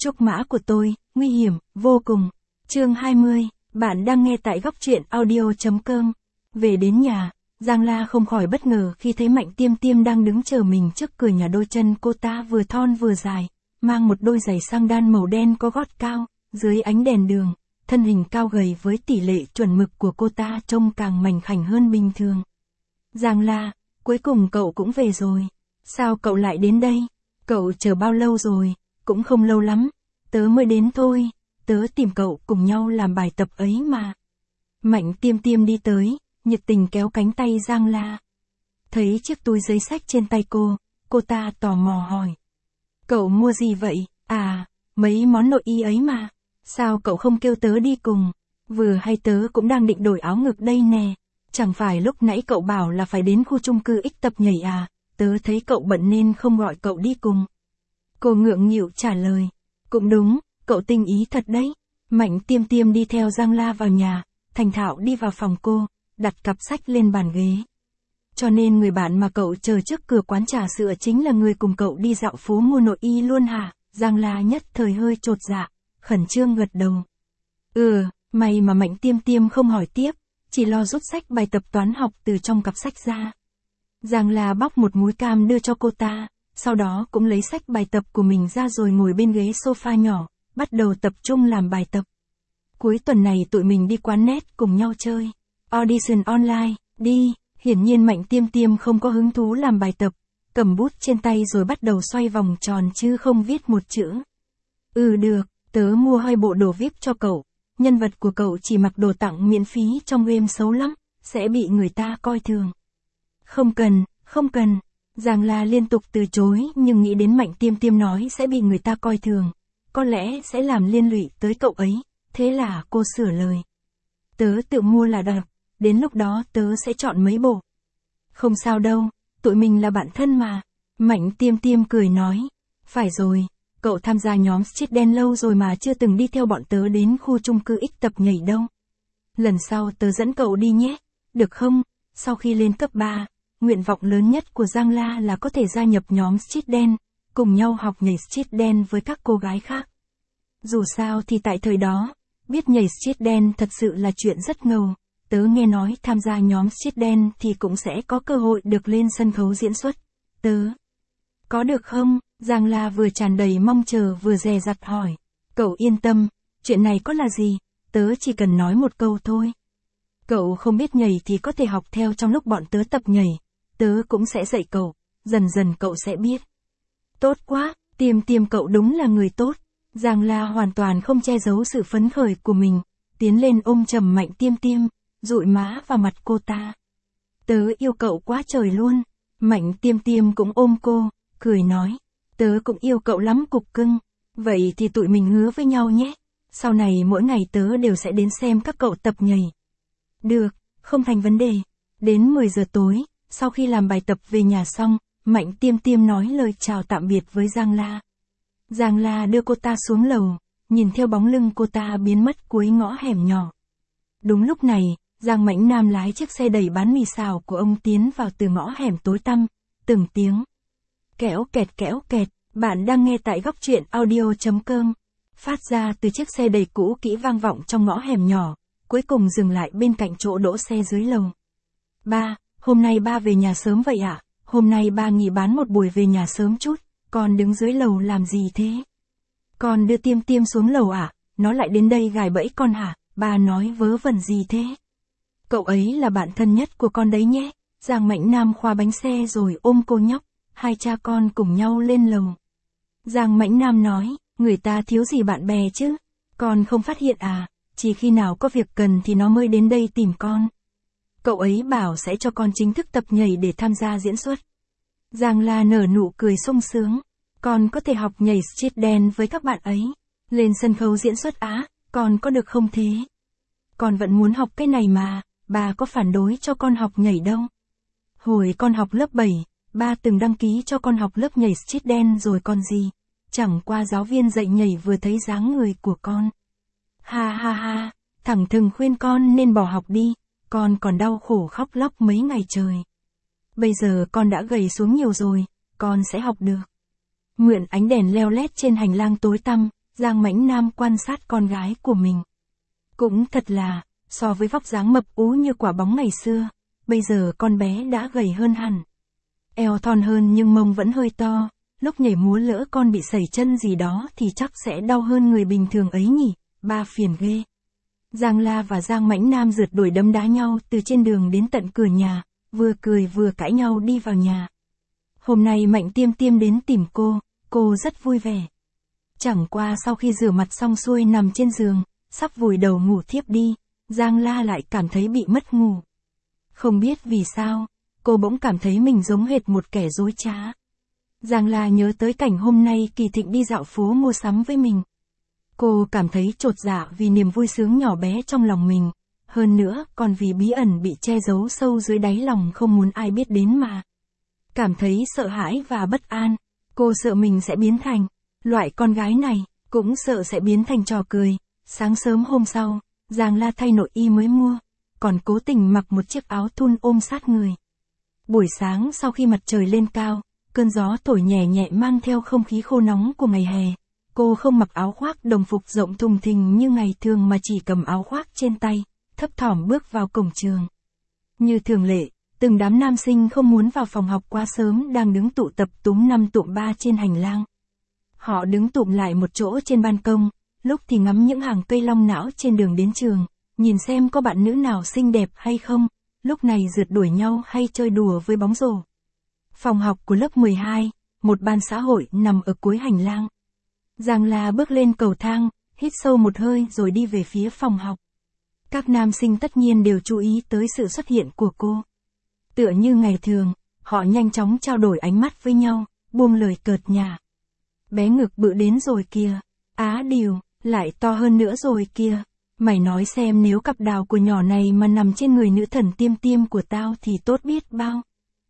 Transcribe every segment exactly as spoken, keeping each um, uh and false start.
Trúc mã của tôi, nguy hiểm, vô cùng. Chương hai mươi, bạn đang nghe tại góc truyện audio.com. Về đến nhà, Giang La không khỏi bất ngờ khi thấy Mạnh Tiêm Tiêm đang đứng chờ mình trước cửa nhà. Đôi chân cô ta vừa thon vừa dài, mang một đôi giày sang đan màu đen có gót cao, dưới ánh đèn đường, thân hình cao gầy với tỷ lệ chuẩn mực của cô ta trông càng mảnh khảnh hơn bình thường. Giang La, cuối cùng cậu cũng về rồi. Sao cậu lại đến đây? Cậu chờ bao lâu rồi? Cũng không lâu lắm, tớ mới đến thôi, tớ tìm cậu cùng nhau làm bài tập ấy mà. Mạnh Tiêm Tiêm đi tới, nhiệt tình kéo cánh tay Giang La. Thấy chiếc túi giấy xách trên tay cô, cô ta tò mò hỏi. Cậu mua gì vậy? À, mấy món nội y ấy mà. Sao cậu không kêu tớ đi cùng? Vừa hay tớ cũng đang định đổi áo ngực đây nè. Chẳng phải lúc nãy cậu bảo là phải đến khu chung cư X tập nhảy à? Tớ thấy cậu bận nên không gọi cậu đi cùng. Cô ngượng nghịu trả lời. Cũng đúng, cậu tinh ý thật đấy. Mạnh Tiêm Tiêm đi theo Giang La vào nhà, thành thạo đi vào phòng cô, đặt cặp sách lên bàn ghế. Cho nên người bạn mà cậu chờ trước cửa quán trà sữa chính là người cùng cậu đi dạo phố mua nội y luôn hả? Giang La nhất thời hơi chột dạ, khẩn trương gật đầu. Ừ, may mà Mạnh Tiêm Tiêm không hỏi tiếp, chỉ lo rút sách bài tập toán học từ trong cặp sách ra. Giang La bóc một múi cam đưa cho cô ta, sau đó cũng lấy sách bài tập của mình ra rồi ngồi bên ghế sofa nhỏ, bắt đầu tập trung làm bài tập. Cuối tuần này tụi mình đi quán net cùng nhau chơi. Audition online, đi. Hiển nhiên Mạnh Tiêm Tiêm không có hứng thú làm bài tập, cầm bút trên tay rồi bắt đầu xoay vòng tròn chứ không viết một chữ. Ừ được, tớ mua hai bộ đồ vê i pê cho cậu, nhân vật của cậu chỉ mặc đồ tặng miễn phí trong game xấu lắm, sẽ bị người ta coi thường. Không cần, không cần. Giang La liên tục từ chối nhưng nghĩ đến Mạnh Tiêm Tiêm nói sẽ bị người ta coi thường, có lẽ sẽ làm liên lụy tới cậu ấy, thế là cô sửa lời. Tớ tự mua là được, đến lúc đó tớ sẽ chọn mấy bộ. Không sao đâu, tụi mình là bạn thân mà. Mạnh Tiêm Tiêm cười nói. Phải rồi, cậu tham gia nhóm Street Dance lâu rồi mà chưa từng đi theo bọn tớ đến khu chung cư X tập nhảy đâu. Lần sau tớ dẫn cậu đi nhé, được không? Sau khi lên cấp ba, nguyện vọng lớn nhất của Giang La là có thể gia nhập nhóm Street Dance, cùng nhau học nhảy Street Dance với các cô gái khác. Dù sao thì tại thời đó, biết nhảy Street Dance thật sự là chuyện rất ngầu. Tớ nghe nói tham gia nhóm Street Dance thì cũng sẽ có cơ hội được lên sân khấu diễn xuất. Tớ có được không? Giang La vừa tràn đầy mong chờ vừa dè dặt hỏi. Cậu yên tâm, chuyện này có là gì, tớ chỉ cần nói một câu thôi. Cậu không biết nhảy thì có thể học theo trong lúc bọn tớ tập nhảy, tớ cũng sẽ dạy cậu, dần dần cậu sẽ biết. Tốt quá, Tiêm Tiêm cậu đúng là người tốt. Giang La hoàn toàn không che giấu sự phấn khởi của mình, tiến lên ôm chầm Mạnh Tiêm Tiêm, dụi má vào mặt cô ta. Tớ yêu cậu quá trời luôn. Mạnh Tiêm Tiêm cũng ôm cô, cười nói. Tớ cũng yêu cậu lắm cục cưng. Vậy thì tụi mình hứa với nhau nhé. Sau này mỗi ngày tớ đều sẽ đến xem các cậu tập nhảy. Được, không thành vấn đề. Đến mười giờ tối, sau khi làm bài tập về nhà xong, Mạnh Tiêm Tiêm nói lời chào tạm biệt với Giang La. Giang La đưa cô ta xuống lầu, nhìn theo bóng lưng cô ta biến mất cuối ngõ hẻm nhỏ. Đúng lúc này, Giang Mãnh Nam lái chiếc xe đẩy bán mì xào của ông tiến vào từ ngõ hẻm tối tăm, từng tiếng. Kéo kẹt kéo kẹt, bạn đang nghe tại góc truyện audio.com. Phát ra từ chiếc xe đẩy cũ kỹ vang vọng trong ngõ hẻm nhỏ, cuối cùng dừng lại bên cạnh chỗ đỗ xe dưới lầu. Ba, hôm nay ba về nhà sớm vậy ạ? À? Hôm nay ba nghỉ bán một buổi về nhà sớm chút, con đứng dưới lầu làm gì thế? Con đưa Tiêm Tiêm xuống lầu ạ, à? Nó lại đến đây gài bẫy con hả? Ba nói vớ vẩn gì thế? Cậu ấy là bạn thân nhất của con đấy nhé. Giang Mãnh Nam khoa bánh xe rồi ôm cô nhóc, hai cha con cùng nhau lên lầu. Giang Mãnh Nam nói, người ta thiếu gì bạn bè chứ? Con không phát hiện à, chỉ khi nào có việc cần thì nó mới đến đây tìm con. Cậu ấy bảo sẽ cho con chính thức tập nhảy để tham gia diễn xuất. Giang La nở nụ cười sung sướng, con có thể học nhảy street dance với các bạn ấy. Lên sân khấu diễn xuất á, con có được không thế? Con vẫn muốn học cái này mà, bà có phản đối cho con học nhảy đâu. Hồi con học lớp bảy, ba từng đăng ký cho con học lớp nhảy street dance rồi còn gì. Chẳng qua giáo viên dạy nhảy vừa thấy dáng người của con. Ha ha ha, thẳng thừng khuyên con nên bỏ học đi, con còn đau khổ khóc lóc mấy ngày trời. Bây giờ con đã gầy xuống nhiều rồi, con sẽ học được. Mượn ánh đèn leo lét trên hành lang tối tăm, Giang Mãnh Nam quan sát con gái của mình. Cũng thật là, so với vóc dáng mập ú như quả bóng ngày xưa, bây giờ con bé đã gầy hơn hẳn. Eo thon hơn nhưng mông vẫn hơi to, lúc nhảy múa lỡ con bị sẩy chân gì đó thì chắc sẽ đau hơn người bình thường ấy nhỉ, ba phiền ghê. Giang La và Giang Mãnh Nam rượt đuổi đấm đá nhau từ trên đường đến tận cửa nhà, vừa cười vừa cãi nhau đi vào nhà. Hôm nay Mạnh Tiêm Tiêm đến tìm cô, cô rất vui vẻ. Chẳng qua sau khi rửa mặt xong xuôi nằm trên giường, sắp vùi đầu ngủ thiếp đi, Giang La lại cảm thấy bị mất ngủ. Không biết vì sao, cô bỗng cảm thấy mình giống hệt một kẻ dối trá. Giang La nhớ tới cảnh hôm nay Kỳ Thịnh đi dạo phố mua sắm với mình. Cô cảm thấy chột dạ vì niềm vui sướng nhỏ bé trong lòng mình, hơn nữa còn vì bí ẩn bị che giấu sâu dưới đáy lòng không muốn ai biết đến mà. Cảm thấy sợ hãi và bất an, cô sợ mình sẽ biến thành loại con gái này, cũng sợ sẽ biến thành trò cười. Sáng sớm hôm sau, Giang La thay nội y mới mua, còn cố tình mặc một chiếc áo thun ôm sát người. Buổi sáng sau khi mặt trời lên cao, cơn gió thổi nhẹ nhẹ mang theo không khí khô nóng của ngày hè. Cô không mặc áo khoác đồng phục rộng thùng thình như ngày thường mà chỉ cầm áo khoác trên tay, thấp thỏm bước vào cổng trường. Như thường lệ, từng đám nam sinh không muốn vào phòng học quá sớm đang đứng tụ tập túm năm tụm ba trên hành lang. Họ đứng tụm lại một chỗ trên ban công, lúc thì ngắm những hàng cây long não trên đường đến trường, nhìn xem có bạn nữ nào xinh đẹp hay không, lúc này rượt đuổi nhau hay chơi đùa với bóng rổ. Phòng học của lớp mười hai, một ban xã hội nằm ở cuối hành lang. Giang La bước lên cầu thang, hít sâu một hơi rồi đi về phía phòng học. Các nam sinh tất nhiên đều chú ý tới sự xuất hiện của cô. Tựa như ngày thường, họ nhanh chóng trao đổi ánh mắt với nhau, buông lời cợt nhả. Bé ngực bự đến rồi kìa, á điều, lại to hơn nữa rồi kìa. Mày nói xem nếu cặp đào của nhỏ này mà nằm trên người nữ thần Tiêm Tiêm của tao thì tốt biết bao.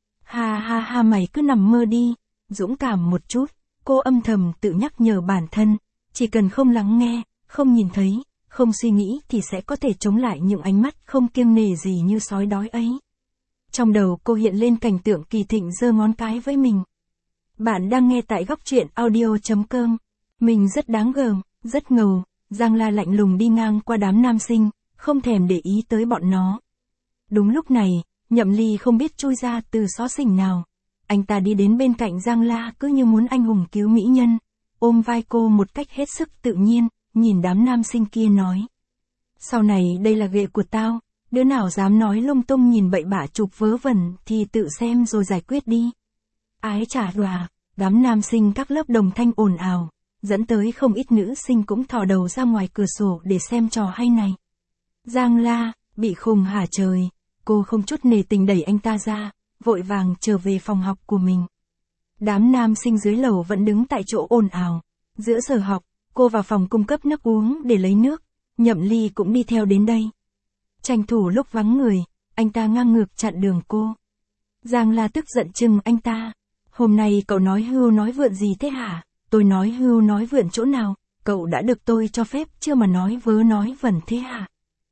Ha ha ha, mày cứ nằm mơ đi, dũng cảm một chút. Cô âm thầm tự nhắc nhở bản thân, chỉ cần không lắng nghe, không nhìn thấy, không suy nghĩ thì sẽ có thể chống lại những ánh mắt không kiêng nể gì như sói đói ấy. Trong đầu cô hiện lên cảnh tượng Kỳ Thịnh giơ ngón cái với mình. Bạn đang nghe tại góc truyện audio chấm com. Mình rất đáng gờm, rất ngầu. Giang La lạnh lùng đi ngang qua đám nam sinh, không thèm để ý tới bọn nó. Đúng lúc này, Nhậm Ly không biết chui ra từ xó xỉnh nào. Anh ta đi đến bên cạnh Giang La cứ như muốn anh hùng cứu mỹ nhân, ôm vai cô một cách hết sức tự nhiên, nhìn đám nam sinh kia nói. Sau này đây là ghệ của tao, đứa nào dám nói lung tung nhìn bậy bạ chụp vớ vẩn thì tự xem rồi giải quyết đi. Ái chà đòa, đám nam sinh các lớp đồng thanh ồn ào, dẫn tới không ít nữ sinh cũng thò đầu ra ngoài cửa sổ để xem trò hay này. Giang La, bị khùng hả trời, cô không chút nề tình đẩy anh ta ra, vội vàng trở về phòng học của mình. Đám nam sinh dưới lầu vẫn đứng tại chỗ ồn ào. Giữa giờ học, cô vào phòng cung cấp nước uống để lấy nước, Nhậm Ly cũng đi theo đến đây. Tranh thủ lúc vắng người, anh ta ngang ngược chặn đường cô. Giang La tức giận chừng anh ta. Hôm nay cậu nói hưu nói vượn gì thế hả? Tôi nói hưu nói vượn chỗ nào? Cậu đã được tôi cho phép chưa mà nói vớ nói vẩn thế hả?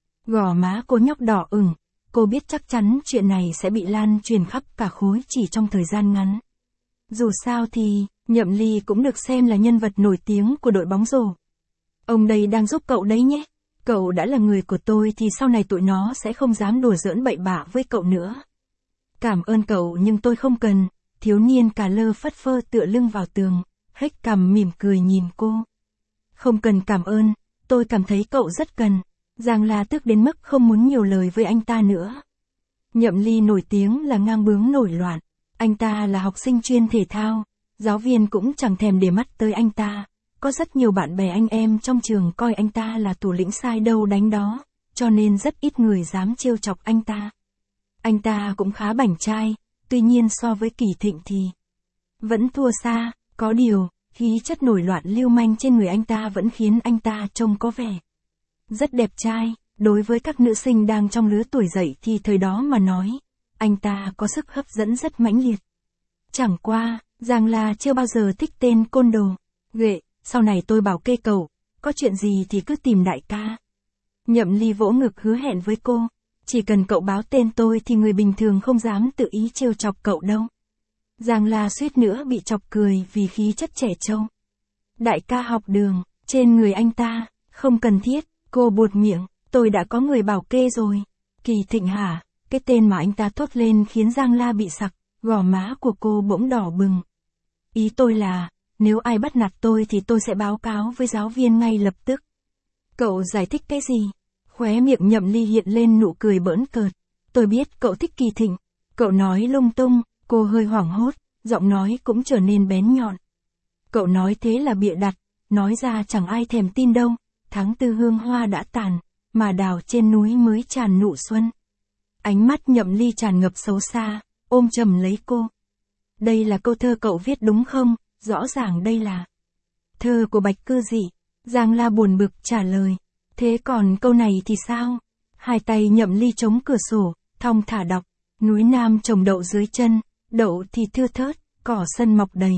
Gò má cô nhóc đỏ ửng. Cô biết chắc chắn chuyện này sẽ bị lan truyền khắp cả khối chỉ trong thời gian ngắn. Dù sao thì, Nhậm Ly cũng được xem là nhân vật nổi tiếng của đội bóng rổ. Ông đây đang giúp cậu đấy nhé. Cậu đã là người của tôi thì sau này tụi nó sẽ không dám đùa giỡn bậy bạ với cậu nữa. Cảm ơn cậu nhưng tôi không cần. Thiếu niên cà lơ phất phơ tựa lưng vào tường, hếch cằm mỉm cười nhìn cô. Không cần cảm ơn, tôi cảm thấy cậu rất cần. Giang La tức đến mức không muốn nhiều lời với anh ta nữa. Nhậm Ly nổi tiếng là ngang bướng nổi loạn. Anh ta là học sinh chuyên thể thao, giáo viên cũng chẳng thèm để mắt tới anh ta. Có rất nhiều bạn bè anh em trong trường coi anh ta là thủ lĩnh sai đâu đánh đó, cho nên rất ít người dám trêu chọc anh ta. Anh ta cũng khá bảnh trai, tuy nhiên so với Kỳ Thịnh thì vẫn thua xa, có điều, khí chất nổi loạn lưu manh trên người anh ta vẫn khiến anh ta trông có vẻ rất đẹp trai. Đối với các nữ sinh đang trong lứa tuổi dậy thì thời đó mà nói, anh ta có sức hấp dẫn rất mãnh liệt. Chẳng qua, Giang La chưa bao giờ thích tên côn đồ. Ghệ, sau này tôi bảo kê cậu, có chuyện gì thì cứ tìm đại ca. Nhậm Ly vỗ ngực hứa hẹn với cô, chỉ cần cậu báo tên tôi thì người bình thường không dám tự ý trêu chọc cậu đâu. Giang La suýt nữa bị chọc cười vì khí chất trẻ trâu. Đại ca học đường, trên người anh ta, không cần thiết, cô buột miệng, tôi đã có người bảo kê rồi. Kỳ Thịnh hả? Cái tên mà anh ta thốt lên khiến Giang La bị sặc, gò má của cô bỗng đỏ bừng. Ý tôi là, nếu ai bắt nạt tôi thì tôi sẽ báo cáo với giáo viên ngay lập tức. Cậu giải thích cái gì? Khóe miệng Nhậm Ly hiện lên nụ cười bỡn cợt. Tôi biết cậu thích Kỳ Thịnh. Cậu nói lung tung, cô hơi hoảng hốt, giọng nói cũng trở nên bén nhọn. Cậu nói thế là bịa đặt, nói ra chẳng ai thèm tin đâu. Tháng tư hương hoa đã tàn, mà đào trên núi mới tràn nụ xuân. Ánh mắt Nhậm Ly tràn ngập xấu xa, ôm chầm lấy cô. Đây là câu thơ cậu viết đúng không? Rõ ràng đây là thơ của Bạch Cư Dị. Giang La buồn bực trả lời. Thế còn câu này thì sao? Hai tay Nhậm Ly chống cửa sổ, thong thả đọc. Núi Nam trồng đậu dưới chân, đậu thì thưa thớt, cỏ sân mọc đầy.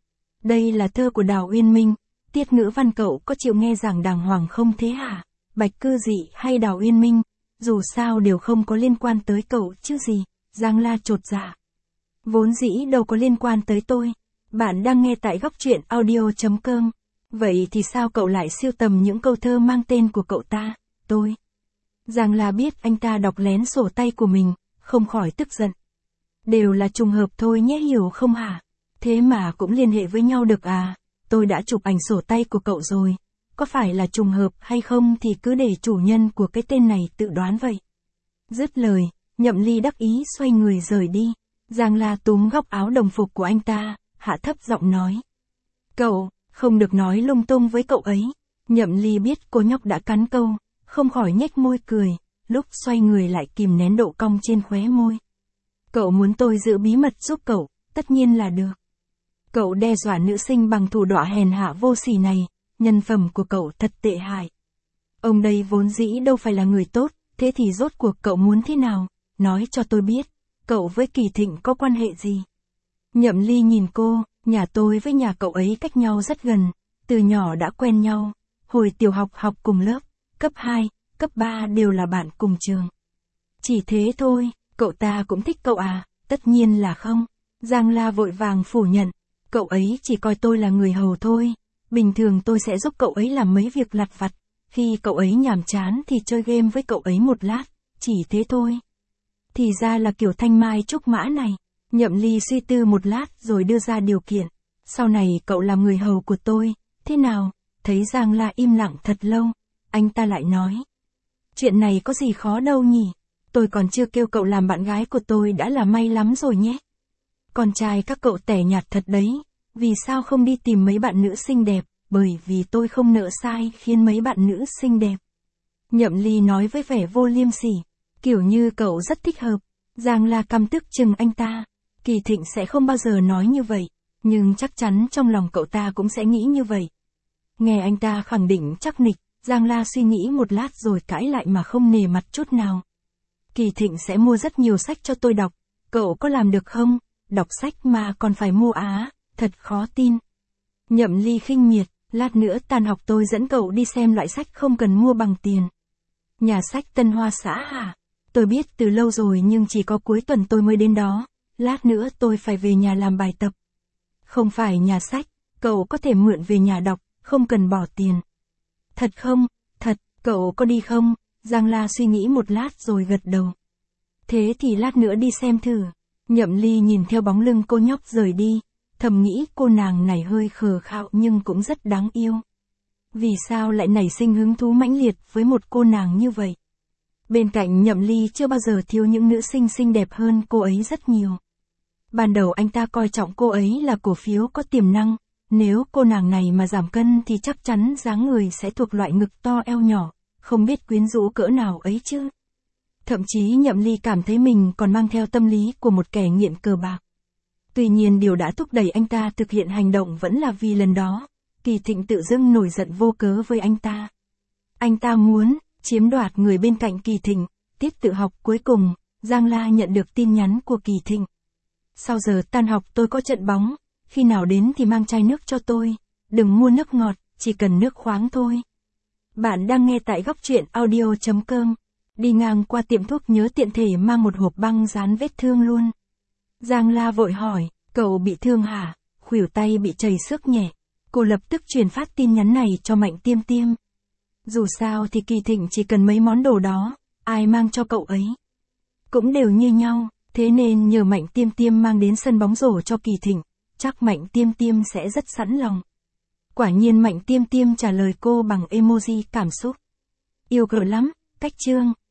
Đây là thơ của Đào Uyên Minh. Tiết ngữ văn cậu có chịu nghe giảng đàng hoàng không thế hả? Bạch Cư Dị hay Đào Uyên Minh, dù sao đều không có liên quan tới cậu chứ gì. Giang La chột dạ. Vốn dĩ đâu có liên quan tới tôi. Bạn đang nghe tại góc truyện audio.com. Vậy thì sao cậu lại sưu tầm những câu thơ mang tên của cậu ta? Tôi. Giang La biết anh ta đọc lén sổ tay của mình, không khỏi tức giận. Đều là trùng hợp thôi nhé, hiểu không hả? Thế mà cũng liên hệ với nhau được à? Tôi đã chụp ảnh sổ tay của cậu rồi. Có phải là trùng hợp hay không thì cứ để chủ nhân của cái tên này tự đoán vậy. Dứt lời, Nhậm Ly đắc ý xoay người rời đi. Giang La túm góc áo đồng phục của anh ta, hạ thấp giọng nói. Cậu, không được nói lung tung với cậu ấy. Nhậm Ly biết cô nhóc đã cắn câu, không khỏi nhếch môi cười, lúc xoay người lại kìm nén độ cong trên khóe môi. Cậu muốn tôi giữ bí mật giúp cậu, tất nhiên là được. Cậu đe dọa nữ sinh bằng thủ đoạn hèn hạ vô sỉ này, nhân phẩm của cậu thật tệ hại. Ông đây vốn dĩ đâu phải là người tốt, thế thì rốt cuộc cậu muốn thế nào? Nói cho tôi biết, cậu với Kỳ Thịnh có quan hệ gì? Nhậm Ly nhìn cô, nhà tôi với nhà cậu ấy cách nhau rất gần, từ nhỏ đã quen nhau, hồi tiểu học học cùng lớp, cấp hai, cấp ba đều là bạn cùng trường. Chỉ thế thôi, cậu ta cũng thích cậu à? Tất nhiên là không. Giang La vội vàng phủ nhận, cậu ấy chỉ coi tôi là người hầu thôi, bình thường tôi sẽ giúp cậu ấy làm mấy việc lặt vặt, khi cậu ấy nhàm chán thì chơi game với cậu ấy một lát, chỉ thế thôi. Thì ra là kiểu thanh mai trúc mã này. Nhậm Ly suy tư một lát rồi đưa ra điều kiện. Sau này cậu làm người hầu của tôi, thế nào? Thấy Giang La im lặng thật lâu, anh ta lại nói. Chuyện này có gì khó đâu nhỉ? Tôi còn chưa kêu cậu làm bạn gái của tôi đã là may lắm rồi nhé. Con trai các cậu tẻ nhạt thật đấy, vì sao không đi tìm mấy bạn nữ xinh đẹp, bởi vì tôi không nỡ sai khiến mấy bạn nữ xinh đẹp. Nhậm Ly nói với vẻ vô liêm sỉ, kiểu như cậu rất thích hợp. Giang La căm tức chừng anh ta. Kỳ Thịnh sẽ không bao giờ nói như vậy, nhưng chắc chắn trong lòng cậu ta cũng sẽ nghĩ như vậy. Nghe anh ta khẳng định chắc nịch, Giang La suy nghĩ một lát rồi cãi lại mà không nề mặt chút nào. Kỳ Thịnh sẽ mua rất nhiều sách cho tôi đọc, cậu có làm được không? Đọc sách mà còn phải mua á, thật khó tin. Nhậm Ly khinh miệt, lát nữa tan học tôi dẫn cậu đi xem loại sách không cần mua bằng tiền. Nhà sách Tân Hoa xã hả? Tôi biết từ lâu rồi nhưng chỉ có cuối tuần tôi mới đến đó. Lát nữa tôi phải về nhà làm bài tập. Không phải nhà sách, cậu có thể mượn về nhà đọc, không cần bỏ tiền. Thật không? Thật, cậu có đi không? Giang La suy nghĩ một lát rồi gật đầu. Thế thì lát nữa đi xem thử. Nhậm Ly nhìn theo bóng lưng cô nhóc rời đi, thầm nghĩ cô nàng này hơi khờ khạo nhưng cũng rất đáng yêu. Vì sao lại nảy sinh hứng thú mãnh liệt với một cô nàng như vậy? Bên cạnh Nhậm Ly chưa bao giờ thiếu những nữ sinh xinh đẹp hơn cô ấy rất nhiều. Ban đầu anh ta coi trọng cô ấy là cổ phiếu có tiềm năng, nếu cô nàng này mà giảm cân thì chắc chắn dáng người sẽ thuộc loại ngực to eo nhỏ, không biết quyến rũ cỡ nào ấy chứ. Thậm chí Nhậm Ly cảm thấy mình còn mang theo tâm lý của một kẻ nghiện cờ bạc. Tuy nhiên điều đã thúc đẩy anh ta thực hiện hành động vẫn là vì lần đó, Kỳ Thịnh tự dưng nổi giận vô cớ với anh ta. Anh ta muốn chiếm đoạt người bên cạnh Kỳ Thịnh. Tiết tự học cuối cùng, Giang La nhận được tin nhắn của Kỳ Thịnh. Sau giờ tan học tôi có trận bóng, khi nào đến thì mang chai nước cho tôi, đừng mua nước ngọt, chỉ cần nước khoáng thôi. Bạn đang nghe tại góc truyện audio.com. Đi ngang qua tiệm thuốc nhớ tiện thể mang một hộp băng dán vết thương luôn. Giang La vội hỏi, cậu bị thương hả? Khuỷu tay bị chảy xước nhẹ. Cô lập tức truyền phát tin nhắn này cho Mạnh Tiêm Tiêm. Dù sao thì Kỳ Thịnh chỉ cần mấy món đồ đó, ai mang cho cậu ấy cũng đều như nhau, thế nên nhờ Mạnh Tiêm Tiêm mang đến sân bóng rổ cho Kỳ Thịnh, chắc Mạnh Tiêm Tiêm sẽ rất sẵn lòng. Quả nhiên Mạnh Tiêm Tiêm trả lời cô bằng emoji cảm xúc. Yêu cậu lắm, Cách Trương.